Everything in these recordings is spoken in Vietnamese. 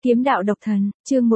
Kiếm đạo độc thần, chương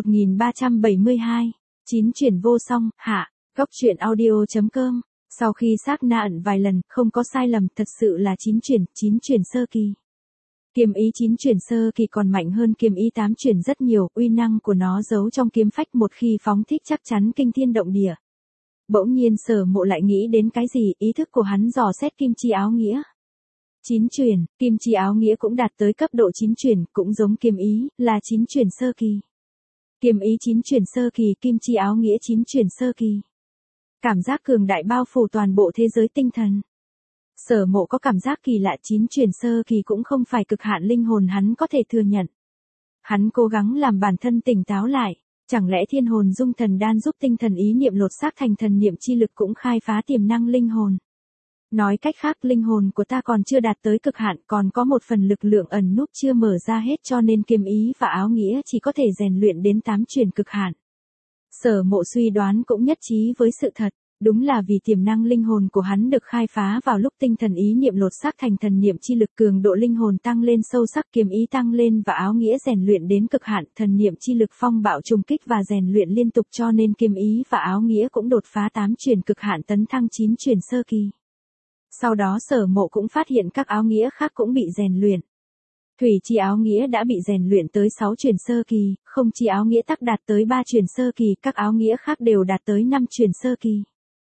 1372, chín chuyển vô song, hạ, góc truyện audio.com. Sau khi xác na ẩn vài lần, không có sai lầm, thật sự là chín chuyển sơ kỳ. Kiếm ý 9 chuyển sơ kỳ còn mạnh hơn kiếm ý 8 chuyển rất nhiều, uy năng của nó giấu trong kiếm phách, một khi phóng thích chắc chắn kinh thiên động địa. Bỗng nhiên Sở Mộ lại nghĩ đến cái gì, ý thức của hắn dò xét kim chi áo nghĩa. 9 chuyển, kim chi áo nghĩa cũng đạt tới cấp độ 9 chuyển, cũng giống kiếm ý, là 9 chuyển sơ kỳ. Kiếm ý 9 chuyển sơ kỳ, kim chi áo nghĩa 9 chuyển sơ kỳ. Cảm giác cường đại bao phủ toàn bộ thế giới tinh thần. Sở Mộ có cảm giác kỳ lạ, 9 chuyển sơ kỳ cũng không phải cực hạn linh hồn hắn có thể thừa nhận. Hắn cố gắng làm bản thân tỉnh táo lại, chẳng lẽ thiên hồn dung thần đan giúp tinh thần ý niệm lột xác thành thần niệm chi lực cũng khai phá tiềm năng linh hồn. Nói cách khác, linh hồn của ta còn chưa đạt tới cực hạn, còn có một phần lực lượng ẩn núp chưa mở ra hết, cho nên kiếm ý và áo nghĩa chỉ có thể rèn luyện đến 8 chuyển cực hạn. Sở Mộ suy đoán cũng nhất trí với sự thật, đúng là vì tiềm năng linh hồn của hắn được khai phá vào lúc tinh thần ý niệm lột xác thành thần niệm chi lực, cường độ linh hồn tăng lên sâu sắc, kiếm ý tăng lên và áo nghĩa rèn luyện đến cực hạn, thần niệm chi lực phong bạo trùng kích và rèn luyện liên tục, cho nên kiếm ý và áo nghĩa cũng đột phá 8 chuyển cực hạn, tấn thăng 9 chuyển sơ kỳ. Sau đó Sở Mộ cũng phát hiện các áo nghĩa khác cũng bị rèn luyện. Thủy chi áo nghĩa đã bị rèn luyện tới 6 chuyển sơ kỳ, không chi áo nghĩa tắc đạt tới 3 chuyển sơ kỳ, các áo nghĩa khác đều đạt tới 5 chuyển sơ kỳ.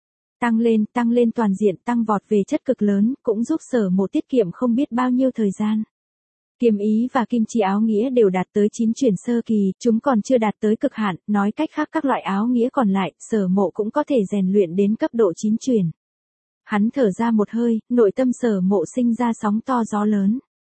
Tăng lên toàn diện, tăng vọt về chất cực lớn, cũng giúp Sở Mộ tiết kiệm không biết bao nhiêu thời gian. Kiếm ý và kim chi áo nghĩa đều đạt tới 9 chuyển sơ kỳ, chúng còn chưa đạt tới cực hạn, nói cách khác các loại áo nghĩa còn lại, Sở Mộ cũng có thể rèn luyện đến cấp độ 9 chuyển. Hắn thở ra một hơi, nội tâm Sở Mộ sinh ra sóng to gió lớn.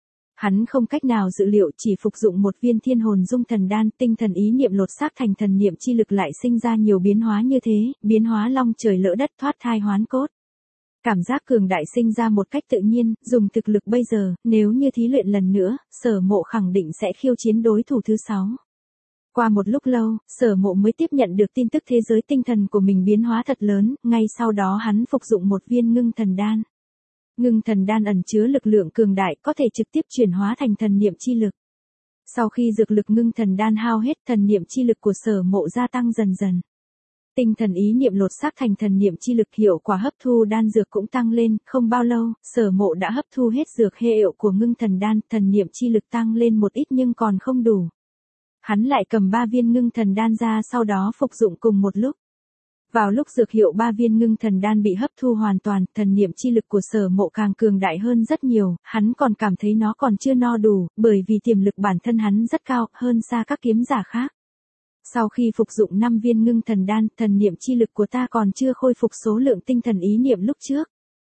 Hắn không cách nào dự liệu, chỉ phục dụng một viên thiên hồn dung thần đan, tinh thần ý niệm lột xác thành thần niệm chi lực lại sinh ra nhiều biến hóa như thế, biến hóa long trời lỡ đất, thoát thai hoán cốt. Cảm giác cường đại sinh ra một cách tự nhiên, dùng thực lực bây giờ, nếu như thí luyện lần nữa, Sở Mộ khẳng định sẽ khiêu chiến đối thủ thứ 6. Qua một lúc lâu, Sở Mộ mới tiếp nhận được tin tức thế giới tinh thần của mình biến hóa thật lớn, ngay sau đó hắn phục dụng một viên ngưng thần đan. Ngưng thần đan ẩn chứa lực lượng cường đại, có thể trực tiếp chuyển hóa thành thần niệm chi lực. Sau khi dược lực ngưng thần đan hao hết, thần niệm chi lực của Sở Mộ gia tăng dần dần. Tinh thần ý niệm lột xác thành thần niệm chi lực, hiệu quả hấp thu đan dược cũng tăng lên, không bao lâu, Sở Mộ đã hấp thu hết dược hệ hiệu của ngưng thần đan, thần niệm chi lực tăng lên một ít nhưng còn không đủ. Hắn lại cầm 3 viên ngưng thần đan ra, sau đó phục dụng cùng một lúc. Vào lúc dược hiệu 3 viên ngưng thần đan bị hấp thu hoàn toàn, thần niệm chi lực của Sở Mộ càng cường đại hơn rất nhiều, hắn còn cảm thấy nó còn chưa no đủ, bởi vì tiềm lực bản thân hắn rất cao, hơn xa các kiếm giả khác. Sau khi phục dụng 5 viên ngưng thần đan, thần niệm chi lực của ta còn chưa khôi phục số lượng tinh thần ý niệm lúc trước.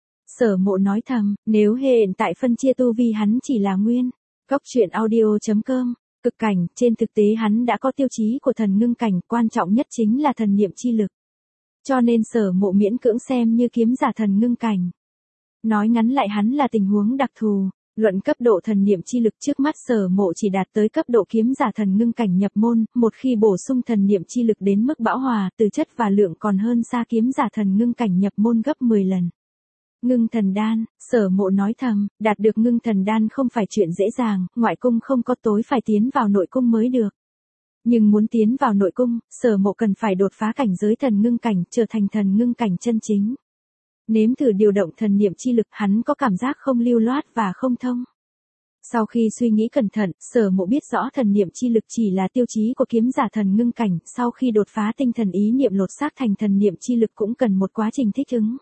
Sở Mộ nói thầm, nếu hiện tại phân chia tu vi hắn chỉ là nguyên. Góc truyện audio.com. Cực cảnh, trên thực tế hắn đã có tiêu chí của thần ngưng cảnh, quan trọng nhất chính là thần niệm chi lực. Cho nên Sở Mộ miễn cưỡng xem như kiếm giả thần ngưng cảnh. Nói ngắn lại, hắn là tình huống đặc thù. Luận cấp độ thần niệm chi lực, trước mắt Sở Mộ chỉ đạt tới cấp độ kiếm giả thần ngưng cảnh nhập môn, một khi bổ sung thần niệm chi lực đến mức bão hòa, từ chất và lượng còn hơn xa kiếm giả thần ngưng cảnh nhập môn gấp 10 lần. Ngưng thần đan, Sở Mộ nói thầm, đạt được ngưng thần đan không phải chuyện dễ dàng, ngoại cung không có tối, phải tiến vào nội cung mới được. Nhưng muốn tiến vào nội cung, Sở Mộ cần phải đột phá cảnh giới thần ngưng cảnh, trở thành thần ngưng cảnh chân chính. Nếm thử điều động thần niệm chi lực, hắn có cảm giác không lưu loát và không thông. Sau khi suy nghĩ cẩn thận, Sở Mộ biết rõ thần niệm chi lực chỉ là tiêu chí của kiếm giả thần ngưng cảnh, sau khi đột phá tinh thần ý niệm lột xác thành thần niệm chi lực cũng cần một quá trình thích ứng.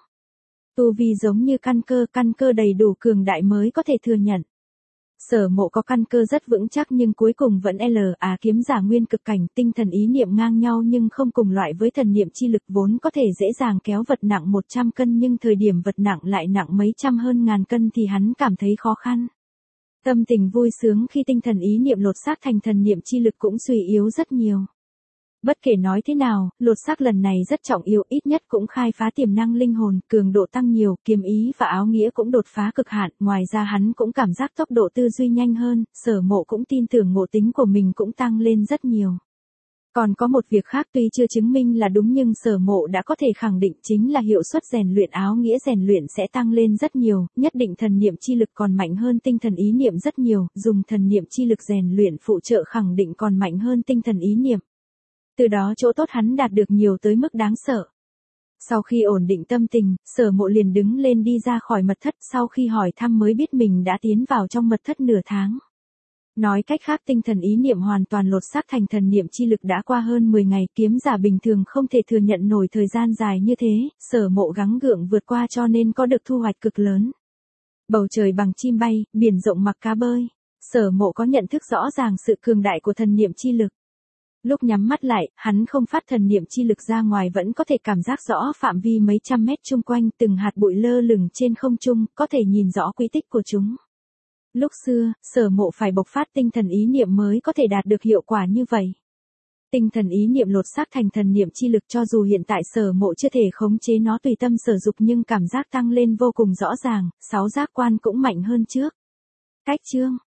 Tu vi giống như căn cơ đầy đủ cường đại mới có thể thừa nhận. Sở Mộ có căn cơ rất vững chắc nhưng cuối cùng vẫn kiếm giả nguyên cực cảnh, tinh thần ý niệm ngang nhau nhưng không cùng loại với thần niệm chi lực, vốn có thể dễ dàng kéo vật nặng 100 cân nhưng thời điểm vật nặng lại nặng mấy trăm hơn ngàn cân thì hắn cảm thấy khó khăn. Tâm tình vui sướng khi tinh thần ý niệm lột xác thành thần niệm chi lực cũng suy yếu rất nhiều. Bất kể nói thế nào, lột xác lần này rất trọng yếu, ít nhất cũng khai phá tiềm năng linh hồn, cường độ tăng nhiều, kiếm ý và áo nghĩa cũng đột phá cực hạn, ngoài ra hắn cũng cảm giác tốc độ tư duy nhanh hơn, Sở Mộ cũng tin tưởng ngộ tính của mình cũng tăng lên rất nhiều. Còn có một việc khác tuy chưa chứng minh là đúng nhưng Sở Mộ đã có thể khẳng định chính là hiệu suất rèn luyện áo nghĩa rèn luyện sẽ tăng lên rất nhiều, nhất định thần niệm chi lực còn mạnh hơn tinh thần ý niệm rất nhiều, dùng thần niệm chi lực rèn luyện phụ trợ khẳng định còn mạnh hơn tinh thần ý niệm. Từ đó chỗ tốt hắn đạt được nhiều tới mức đáng sợ. Sau khi ổn định tâm tình, Sở Mộ liền đứng lên đi ra khỏi mật thất, sau khi hỏi thăm mới biết mình đã tiến vào trong mật thất nửa tháng. Nói cách khác tinh thần ý niệm hoàn toàn lột xác thành thần niệm chi lực đã qua hơn 10 ngày, kiếm giả bình thường không thể thừa nhận nổi thời gian dài như thế, Sở Mộ gắng gượng vượt qua cho nên có được thu hoạch cực lớn. Bầu trời bằng chim bay, biển rộng mặc cá bơi, Sở Mộ có nhận thức rõ ràng sự cường đại của thần niệm chi lực. Lúc nhắm mắt lại, hắn không phát thần niệm chi lực ra ngoài vẫn có thể cảm giác rõ phạm vi mấy trăm mét chung quanh, từng hạt bụi lơ lửng trên không trung, có thể nhìn rõ quy tích của chúng. Lúc xưa, Sở Mộ phải bộc phát tinh thần ý niệm mới có thể đạt được hiệu quả như vậy. Tinh thần ý niệm lột xác thành thần niệm chi lực cho dù hiện tại Sở Mộ chưa thể khống chế nó tùy tâm sở dục nhưng cảm giác tăng lên vô cùng rõ ràng, 6 giác quan cũng mạnh hơn trước. Cách chương